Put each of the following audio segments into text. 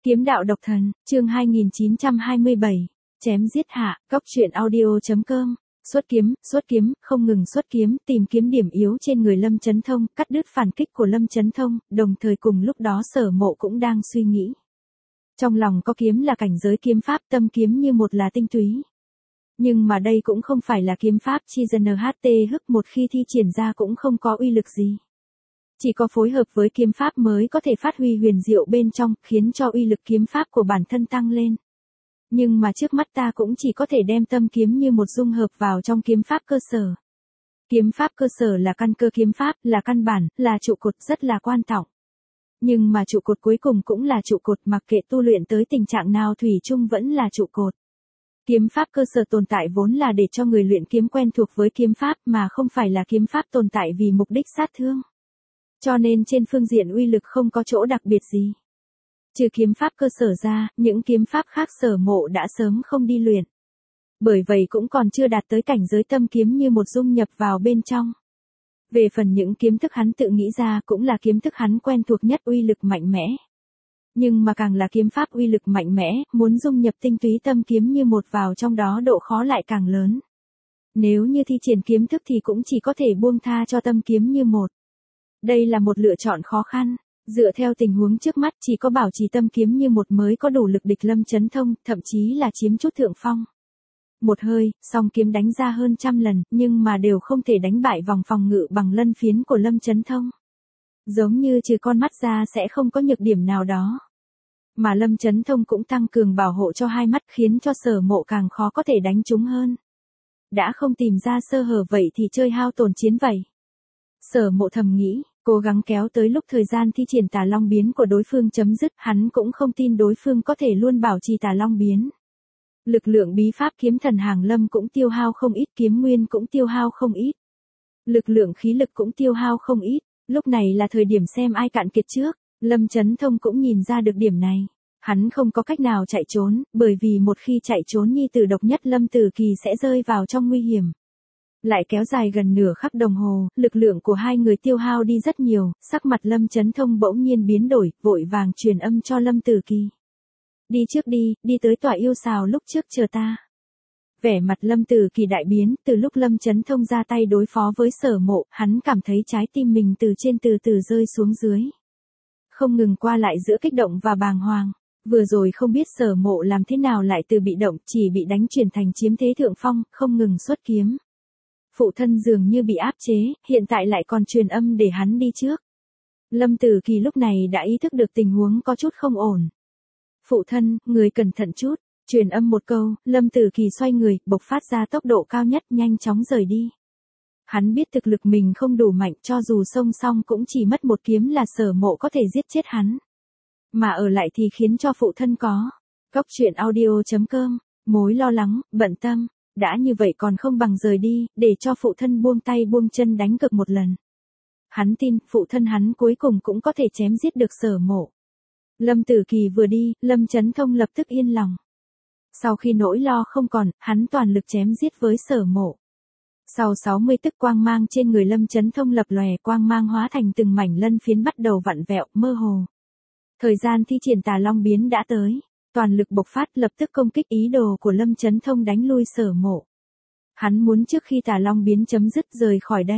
Kiếm đạo độc thần, chương 2927, chém giết hạ, cóc truyện audio.com. Xuất kiếm, không ngừng xuất kiếm, tìm kiếm điểm yếu trên người Lâm Chấn Thông, cắt đứt phản kích của Lâm Chấn Thông, đồng thời cùng lúc đó Sở Mộ cũng đang suy nghĩ. Trong lòng có kiếm là cảnh giới kiếm pháp, tâm kiếm như một là tinh túy. Nhưng mà đây cũng không phải là kiếm pháp chi dân NHT hức một khi thi triển ra cũng không có uy lực gì. Chỉ có phối hợp với kiếm pháp mới có thể phát huy huyền diệu bên trong, khiến cho uy lực kiếm pháp của bản thân tăng lên. Nhưng mà trước mắt ta cũng chỉ có thể đem tâm kiếm như một dung hợp vào trong kiếm pháp cơ sở. Kiếm pháp cơ sở là căn cơ kiếm pháp, là căn bản, là trụ cột rất là quan trọng. Nhưng mà trụ cột cuối cùng cũng là trụ cột, mặc kệ tu luyện tới tình trạng nào thủy chung vẫn là trụ cột. Kiếm pháp cơ sở tồn tại vốn là để cho người luyện kiếm quen thuộc với kiếm pháp mà không phải là kiếm pháp tồn tại vì mục đích sát thương. Cho nên trên phương diện uy lực không có chỗ đặc biệt gì. Trừ kiếm pháp cơ sở ra, những kiếm pháp khác Sở Mộ đã sớm không đi luyện. Bởi vậy cũng còn chưa đạt tới cảnh giới tâm kiếm như một dung nhập vào bên trong. Về phần những kiếm thức hắn tự nghĩ ra cũng là kiếm thức hắn quen thuộc nhất, uy lực mạnh mẽ. Nhưng mà càng là kiếm pháp uy lực mạnh mẽ, muốn dung nhập tinh túy tâm kiếm như một vào trong đó độ khó lại càng lớn. Nếu như thi triển kiếm thức thì cũng chỉ có thể buông tha cho tâm kiếm như một. Đây là một lựa chọn khó khăn. Dựa theo tình huống trước mắt chỉ có bảo trì tâm kiếm như một mới có đủ lực địch Lâm Chấn Thông, thậm chí là chiếm chút thượng phong. Một hơi, song kiếm đánh ra hơn 100 lần, nhưng mà đều không thể đánh bại vòng phòng ngự bằng lân phiến của Lâm Chấn Thông. Giống như trừ con mắt ra sẽ không có nhược điểm nào đó. Mà Lâm Chấn Thông cũng tăng cường bảo hộ cho hai mắt, khiến cho Sở Mộ càng khó có thể đánh trúng hơn. Đã không tìm ra sơ hở vậy thì chơi hao tổn chiến vậy. Sở Mộ thầm nghĩ, cố gắng kéo tới lúc thời gian thi triển Tà Long biến của đối phương chấm dứt, hắn cũng không tin đối phương có thể luôn bảo trì Tà Long biến. Lực lượng bí pháp kiếm thần hàng lâm cũng tiêu hao không ít, kiếm nguyên cũng tiêu hao không ít. Lực lượng khí lực cũng tiêu hao không ít, lúc này là thời điểm xem ai cạn kiệt trước. Lâm Chấn Thông cũng nhìn ra được điểm này. Hắn không có cách nào chạy trốn, bởi vì một khi chạy trốn nhi tử độc nhất Lâm Tử Kỳ sẽ rơi vào trong nguy hiểm. Lại kéo dài gần nửa khắc đồng hồ, lực lượng của hai người tiêu hao đi rất nhiều, sắc mặt Lâm Chấn Thông bỗng nhiên biến đổi, vội vàng truyền âm cho Lâm Tử Kỳ. Đi trước đi, đi tới tọa yêu xào lúc trước chờ ta. Vẻ mặt Lâm Tử Kỳ đại biến, từ lúc Lâm Chấn Thông ra tay đối phó với Sở Mộ, hắn cảm thấy trái tim mình từ trên từ từ rơi xuống dưới. Không ngừng qua lại giữa kích động và bàng hoàng. Vừa rồi không biết Sở Mộ làm thế nào lại từ bị động, chỉ bị đánh chuyển thành chiếm thế thượng phong, không ngừng xuất kiếm. Phụ thân dường như bị áp chế, hiện tại lại còn truyền âm để hắn đi trước. Lâm Tử Kỳ lúc này đã ý thức được tình huống có chút không ổn. Phụ thân, người cẩn thận chút. Truyền âm một câu, Lâm Tử Kỳ xoay người, bộc phát ra tốc độ cao nhất, nhanh chóng rời đi. Hắn biết thực lực mình không đủ mạnh, cho dù xông xong cũng chỉ mất một kiếm là Sở Mộ có thể giết chết hắn. Mà ở lại thì khiến cho phụ thân có. Cóc truyện audio.com, mối lo lắng, bận tâm. Đã như vậy còn không bằng rời đi, để cho phụ thân buông tay buông chân đánh cược một lần. Hắn tin, phụ thân hắn cuối cùng cũng có thể chém giết được Sở Mộ. Lâm Tử Kỳ vừa đi, Lâm Chấn Thông lập tức yên lòng. Sau khi nỗi lo không còn, hắn toàn lực chém giết với Sở Mộ. Sau 60 tức quang mang trên người Lâm Chấn Thông lập lòe, quang mang hóa thành từng mảnh lân phiến bắt đầu vặn vẹo, mơ hồ. Thời gian thi triển Tà Long biến đã tới. Toàn lực bộc phát lập tức công kích ý đồ của Lâm Chấn Thông đánh lui Sở Mộ. Hắn muốn trước khi Tà Long biến chấm dứt rời khỏi đây.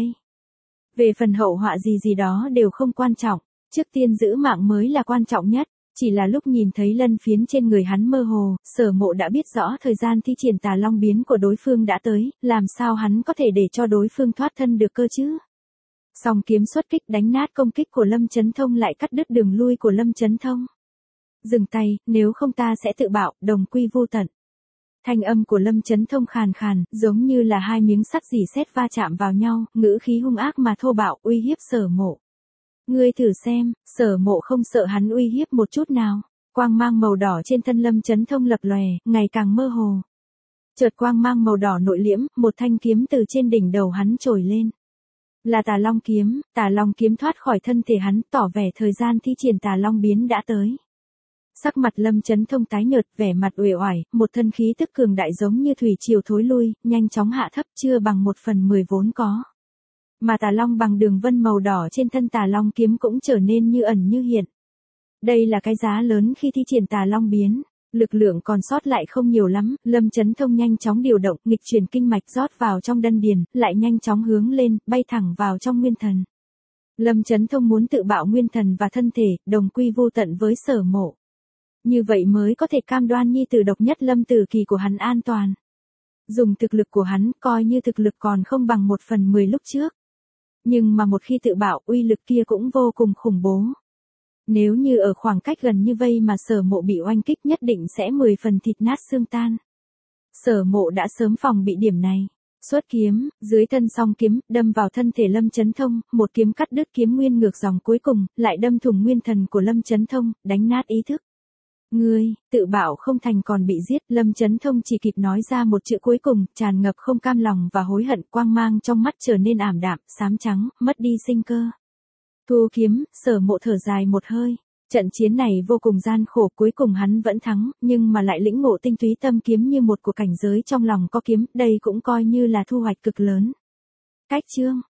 Về phần hậu họa gì đó đều không quan trọng, trước tiên giữ mạng mới là quan trọng nhất. Chỉ là lúc nhìn thấy lân phiến trên người hắn mơ hồ, Sở Mộ đã biết rõ thời gian thi triển Tà Long biến của đối phương đã tới, làm sao hắn có thể để cho đối phương thoát thân được cơ chứ? Song kiếm xuất kích đánh nát công kích của Lâm Chấn Thông lại cắt đứt đường lui của Lâm Chấn Thông. Dừng tay, nếu không ta sẽ tự bạo, đồng quy vô tận. Thanh âm của Lâm Chấn Thông khàn khàn, giống như là hai miếng sắt rỉ sét va chạm vào nhau, ngữ khí hung ác mà thô bạo, uy hiếp Sở Mộ. Ngươi thử xem, Sở Mộ không sợ hắn uy hiếp một chút nào. Quang mang màu đỏ trên thân Lâm Chấn Thông lập lòe, ngày càng mơ hồ. Chợt quang mang màu đỏ nội liễm, một thanh kiếm từ trên đỉnh đầu hắn trồi lên. Là Tà Long kiếm thoát khỏi thân thể hắn, tỏ vẻ thời gian thi triển Tà Long biến đã tới. Sắc mặt Lâm Chấn Thông tái nhợt, vẻ mặt uể oải, một thân khí tức cường đại giống như thủy triều thối lui, nhanh chóng hạ thấp, chưa bằng 1/10 vốn có. Mà Tà Long bằng đường vân màu đỏ trên thân Tà Long kiếm cũng trở nên như ẩn như hiện. Đây là cái giá lớn khi thi triển Tà Long biến. Lực lượng còn sót lại không nhiều lắm, Lâm Chấn Thông nhanh chóng điều động, nghịch chuyển kinh mạch rót vào trong đan điền, lại nhanh chóng hướng lên, bay thẳng vào trong nguyên thần. Lâm Chấn Thông muốn tự bạo nguyên thần và thân thể, đồng quy vô tận với Sở Mộ. Như vậy mới có thể cam đoan nhi tử độc nhất Lâm Tử Kỳ của hắn an toàn. Dùng thực lực của hắn, coi như thực lực còn không bằng 1/10 lúc trước. Nhưng mà một khi tự bạo, uy lực kia cũng vô cùng khủng bố. Nếu như ở khoảng cách gần như vây mà Sở Mộ bị oanh kích nhất định sẽ 10 phần thịt nát xương tan. Sở Mộ đã sớm phòng bị điểm này. Xuất kiếm, dưới thân song kiếm, đâm vào thân thể Lâm Chấn Thông, một kiếm cắt đứt kiếm nguyên ngược dòng cuối cùng, lại đâm thủng nguyên thần của Lâm Chấn Thông, đánh nát ý thức. Ngươi, tự bảo không thành còn bị giết, Lâm Chấn Thông chỉ kịp nói ra một chữ cuối cùng, tràn ngập không cam lòng và hối hận, quang mang trong mắt trở nên ảm đạm, xám trắng, mất đi sinh cơ. Thu kiếm, Sở Mộ thở dài một hơi. Trận chiến này vô cùng gian khổ, cuối cùng hắn vẫn thắng, nhưng mà lại lĩnh ngộ tinh túy tâm kiếm như một của cảnh giới trong lòng có kiếm, đây cũng coi như là thu hoạch cực lớn. Cách chương